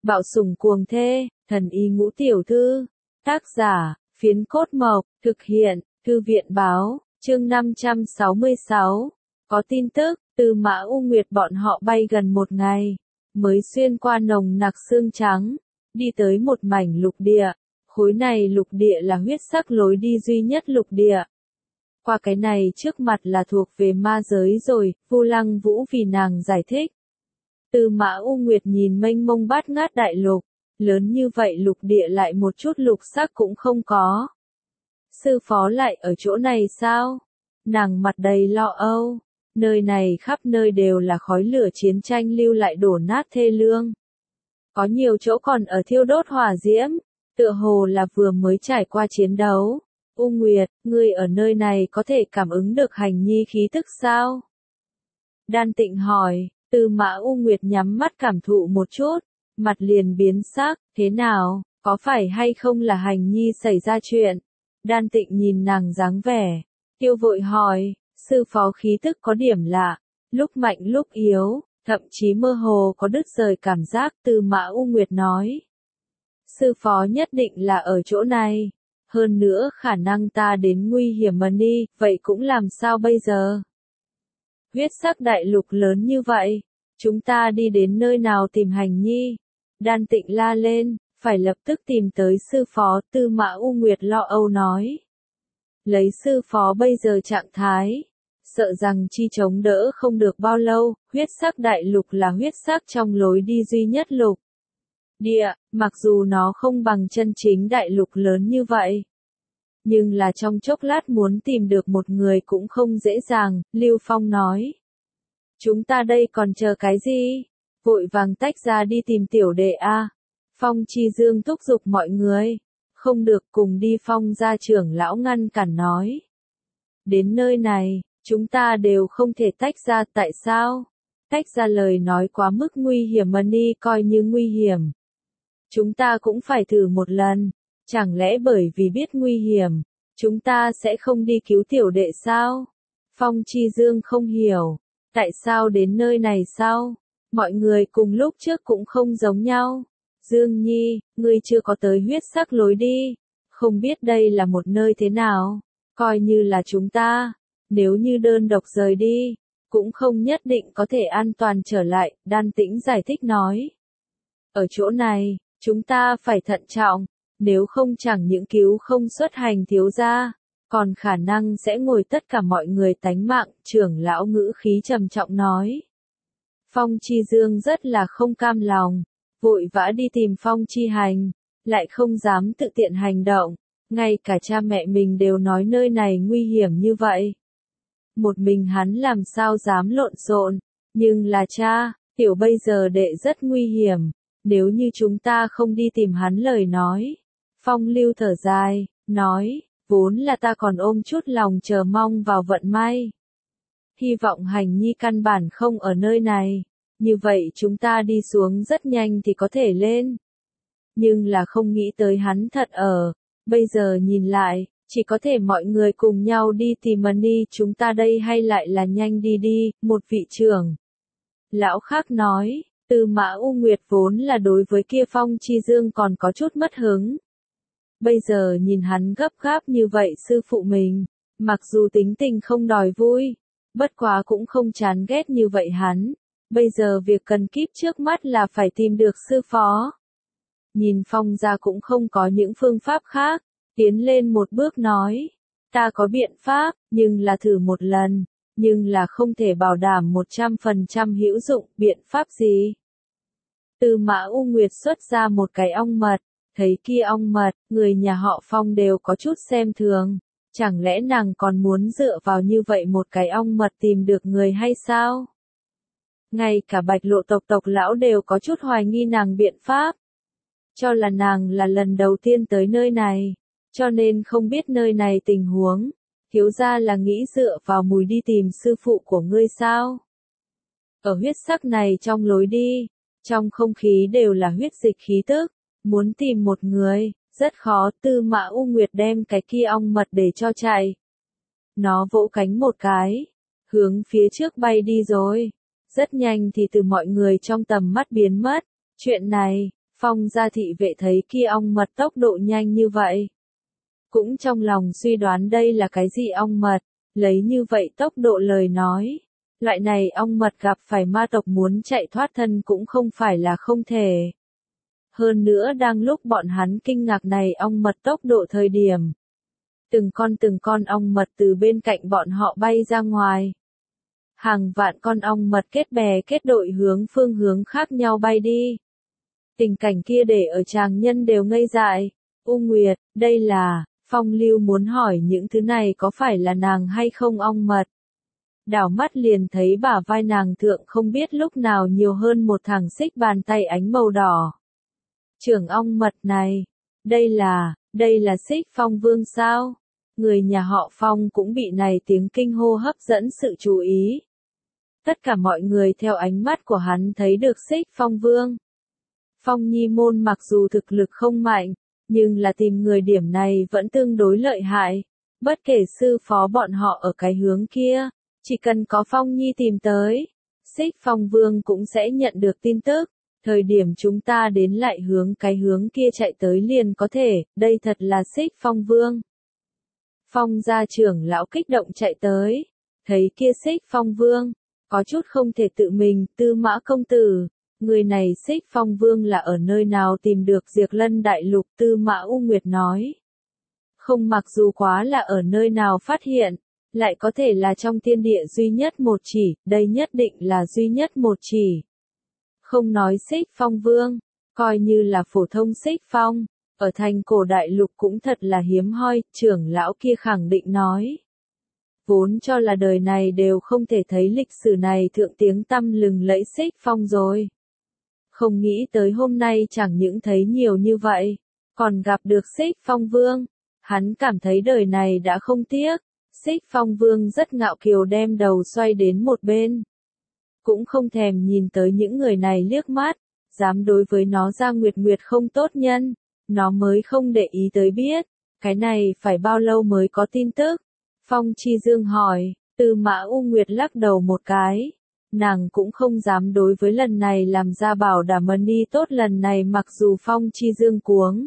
Bạo sủng cuồng thê, thần y ngũ tiểu thư. Tác giả, Phiến Cốt Mộc, thực hiện, Thư viện báo, chương 566. Có tin tức, từ Mã U Nguyệt bọn họ bay gần một ngày, mới xuyên qua nồng nặc sương trắng, đi tới một mảnh lục địa. Khối này lục địa là huyết sắc lối đi duy nhất lục địa. Qua cái này trước mặt là thuộc về ma giới rồi, Vu Lăng Vũ vì nàng giải thích. Từ Mã U Nguyệt nhìn mênh mông bát ngát đại lục, lớn như vậy lục địa lại một chút lục sắc cũng không có. Sư phó lại ở chỗ này sao? Nàng mặt đầy lo âu, nơi này khắp nơi đều là khói lửa chiến tranh lưu lại đổ nát thê lương. Có nhiều chỗ còn ở thiêu đốt hỏa diễm, tựa hồ là vừa mới trải qua chiến đấu. U Nguyệt, ngươi ở nơi này có thể cảm ứng được hành nhi khí tức sao? Đan Tịnh hỏi. Từ Mã U Nguyệt nhắm mắt cảm thụ một chút, mặt liền biến sắc, thế nào, có phải hay không là hành nhi xảy ra chuyện? Đan Tịnh nhìn nàng dáng vẻ, tiêu vội hỏi, sư phó khí tức có điểm lạ, lúc mạnh lúc yếu, thậm chí mơ hồ có đứt rời cảm giác. Từ Mã U Nguyệt nói, sư phó nhất định là ở chỗ này, hơn nữa khả năng ta đến nguy hiểm mà đi, vậy cũng làm sao bây giờ? Huyết sắc đại lục lớn như vậy, chúng ta đi đến nơi nào tìm hành nhi? Đan Tịnh la lên, phải lập tức tìm tới sư phó. Tư Mã U Nguyệt lo âu nói. Lấy sư phó bây giờ trạng thái, sợ rằng chi chống đỡ không được bao lâu. Huyết sắc đại lục là huyết sắc trong lối đi duy nhất lục địa, mặc dù nó không bằng chân chính đại lục lớn như vậy. Nhưng là trong chốc lát muốn tìm được một người cũng không dễ dàng, Lưu Phong nói. Chúng ta đây còn chờ cái gì? Vội vàng tách ra đi tìm tiểu đệ a. Phong Chi Dương thúc giục mọi người. Không được, cùng đi. Phong gia trưởng lão ngăn cản nói. Đến nơi này, chúng ta đều không thể tách ra. Tại sao? Tách ra lời nói quá mức nguy hiểm mà ni coi như nguy hiểm. Chúng ta cũng phải thử một lần. Chẳng lẽ bởi vì biết nguy hiểm, chúng ta sẽ không đi cứu tiểu đệ sao? Phong Chi Dương không hiểu. Tại sao đến nơi này sao? Mọi người cùng lúc trước cũng không giống nhau. Dương Nhi, ngươi chưa có tới huyết sắc lối đi. Không biết đây là một nơi thế nào. Coi như là chúng ta. Nếu như đơn độc rời đi, cũng không nhất định có thể an toàn trở lại. Đan Tĩnh giải thích nói. Ở chỗ này, chúng ta phải thận trọng. Nếu không chẳng những cứu không xuất hành thiếu gia, còn khả năng sẽ ngồi tất cả mọi người tánh mạng. Trưởng lão ngữ khí trầm trọng nói. Phong Chi Dương rất là không cam lòng, vội vã đi tìm Phong Chi Hành, lại không dám tự tiện hành động, ngay cả cha mẹ mình đều nói nơi này nguy hiểm như vậy. Một mình hắn làm sao dám lộn xộn, nhưng là cha, tiểu bây giờ đệ rất nguy hiểm, nếu như chúng ta không đi tìm hắn lời nói. Phong Lưu thở dài, nói, vốn là ta còn ôm chút lòng chờ mong vào vận may. Hy vọng hành nhi căn bản không ở nơi này, như vậy chúng ta đi xuống rất nhanh thì có thể lên. Nhưng là không nghĩ tới hắn thật ở, bây giờ nhìn lại, chỉ có thể mọi người cùng nhau đi tìm Mani. Chúng ta đây hay lại là nhanh đi đi, một vị trưởng lão khác nói. Từ Mã U Nguyệt vốn là đối với kia Phong Chi Dương còn có chút mất hứng. Bây giờ nhìn hắn gấp gáp như vậy sư phụ mình, mặc dù tính tình không đòi vui, bất quá cũng không chán ghét như vậy hắn. Bây giờ việc cần kíp trước mắt là phải tìm được sư phó. Nhìn Phong gia cũng không có những phương pháp khác, tiến lên một bước nói. Ta có biện pháp, nhưng là thử một lần, nhưng là không thể bảo đảm 100% hữu dụng. Biện pháp gì? Từ Mã U Nguyệt xuất ra một cái ong mật. Thấy kia ong mật, người nhà họ Phong đều có chút xem thường. Chẳng lẽ nàng còn muốn dựa vào như vậy một cái ong mật tìm được người hay sao? Ngay cả Bạch Lộ tộc lão đều có chút hoài nghi nàng biện pháp. Cho là nàng là lần đầu tiên tới nơi này, cho nên không biết nơi này tình huống. Thiếu gia là nghĩ dựa vào mùi đi tìm sư phụ của ngươi sao? Ở huyết sắc này trong lối đi, trong không khí đều là huyết dịch khí tức. Muốn tìm một người, rất khó. Tư Mã U Nguyệt đem cái kia ong mật để cho chạy. Nó vỗ cánh một cái, hướng phía trước bay đi rồi. Rất nhanh thì từ mọi người trong tầm mắt biến mất. Chuyện này, Phong gia thị vệ thấy kia ong mật tốc độ nhanh như vậy. Cũng trong lòng suy đoán đây là cái gì ong mật, lấy như vậy tốc độ lời nói. Loại này ong mật gặp phải ma tộc muốn chạy thoát thân cũng không phải là không thể. Hơn nữa đang lúc bọn hắn kinh ngạc này ong mật tốc độ thời điểm. Từng con ong mật từ bên cạnh bọn họ bay ra ngoài. Hàng vạn con ong mật kết bè kết đội hướng phương hướng khác nhau bay đi. Tình cảnh kia để ở tràng nhân đều ngây dại. U Nguyệt, đây là, Phong Lưu muốn hỏi những thứ này có phải là nàng hay không ong mật. Đảo mắt liền thấy bả vai nàng thượng không biết lúc nào nhiều hơn một thằng xích bàn tay ánh màu đỏ. Trưởng ong mật này, đây là Xích Phong Vương sao? Người nhà họ Phong cũng bị này tiếng kinh hô hấp dẫn sự chú ý. Tất cả mọi người theo ánh mắt của hắn thấy được Xích Phong Vương. Phong Nhi môn mặc dù thực lực không mạnh, nhưng là tìm người điểm này vẫn tương đối lợi hại. Bất kể sư phó bọn họ ở cái hướng kia, chỉ cần có Phong Nhi tìm tới, Xích Phong Vương cũng sẽ nhận được tin tức. Thời điểm chúng ta đến lại hướng cái hướng kia chạy tới liền có thể, đây thật là Xích Phong Vương. Phong gia trưởng lão kích động chạy tới, thấy kia Xích Phong Vương, có chút không thể tự mình, Tư Mã công tử, người này Xích Phong Vương là ở nơi nào tìm được Diệt Lân Đại Lục, Tư Mã U Nguyệt nói. Không mặc dù quá là ở nơi nào phát hiện, lại có thể là trong thiên địa duy nhất một chỉ, đây nhất định là duy nhất một chỉ. Không nói Xích Phong Vương, coi như là phổ thông Xích Phong, ở thành cổ đại lục cũng thật là hiếm hoi, trưởng lão kia khẳng định nói. Vốn cho là đời này đều không thể thấy lịch sử này thượng tiếng tăm lừng lẫy Xích Phong rồi. Không nghĩ tới hôm nay chẳng những thấy nhiều như vậy, còn gặp được Xích Phong Vương, hắn cảm thấy đời này đã không tiếc. Xích Phong Vương rất ngạo kiều đem đầu xoay đến một bên. Cũng không thèm nhìn tới những người này liếc mắt, dám đối với nó ra nguyệt nguyệt không tốt nhân, nó mới không để ý tới biết, cái này phải bao lâu mới có tin tức. Phong Chi Dương hỏi, Tư Mã U Nguyệt lắc đầu một cái, nàng cũng không dám đối với lần này làm ra bảo đảm đi tốt lần này mặc dù Phong Chi Dương cuống,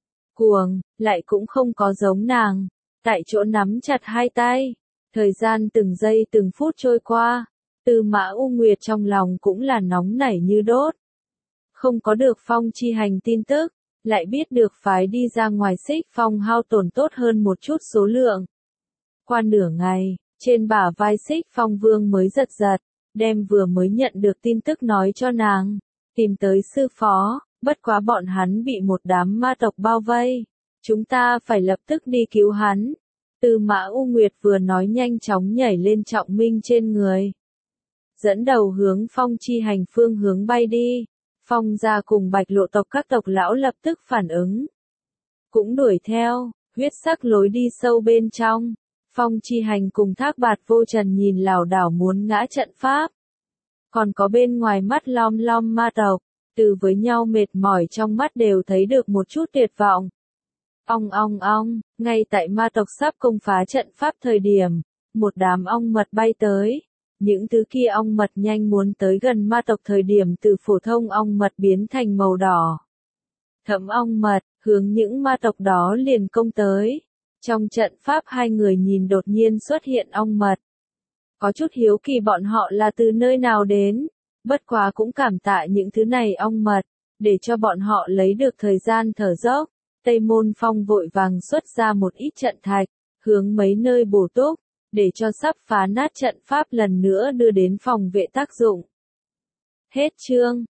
lại cũng không có giống nàng, tại chỗ nắm chặt hai tay, thời gian từng giây từng phút trôi qua. Tư Mã U Nguyệt trong lòng cũng là nóng nảy như đốt. Không có được Phong Chi Hành tin tức, lại biết được phái đi ra ngoài Xích Phong hao tổn tốt hơn một chút số lượng. Qua nửa ngày, trên bả vai Xích Phong Vương mới giật giật, đem vừa mới nhận được tin tức nói cho nàng, tìm tới sư phó, bất quá bọn hắn bị một đám ma tộc bao vây, chúng ta phải lập tức đi cứu hắn. Tư Mã U Nguyệt vừa nói nhanh chóng nhảy lên Trọng Minh trên người. Dẫn đầu hướng Phong Chi Hành phương hướng bay đi. Phong gia cùng Bạch Lộ tộc các tộc lão lập tức phản ứng. Cũng đuổi theo, huyết sắc lối đi sâu bên trong. Phong Chi Hành cùng Thác Bạt Vô Trần nhìn lảo đảo muốn ngã trận pháp. Còn có bên ngoài mắt lom lom ma tộc, từ với nhau mệt mỏi trong mắt đều thấy được một chút tuyệt vọng. Ong ong ong, ngay tại ma tộc sắp công phá trận pháp thời điểm, một đám ong mật bay tới. Những thứ kia ong mật nhanh muốn tới gần ma tộc thời điểm từ phổ thông ong mật biến thành màu đỏ. Thẫm ong mật, hướng những ma tộc đó liền công tới. Trong trận pháp hai người nhìn đột nhiên xuất hiện ong mật. Có chút hiếu kỳ bọn họ là từ nơi nào đến, bất quá cũng cảm tạ những thứ này ong mật, để cho bọn họ lấy được thời gian thở dốc. Tây Môn Phong vội vàng xuất ra một ít trận thạch, hướng mấy nơi bổ túc, để cho sắp phá nát trận pháp lần nữa đưa đến phòng vệ tác dụng. Hết chương.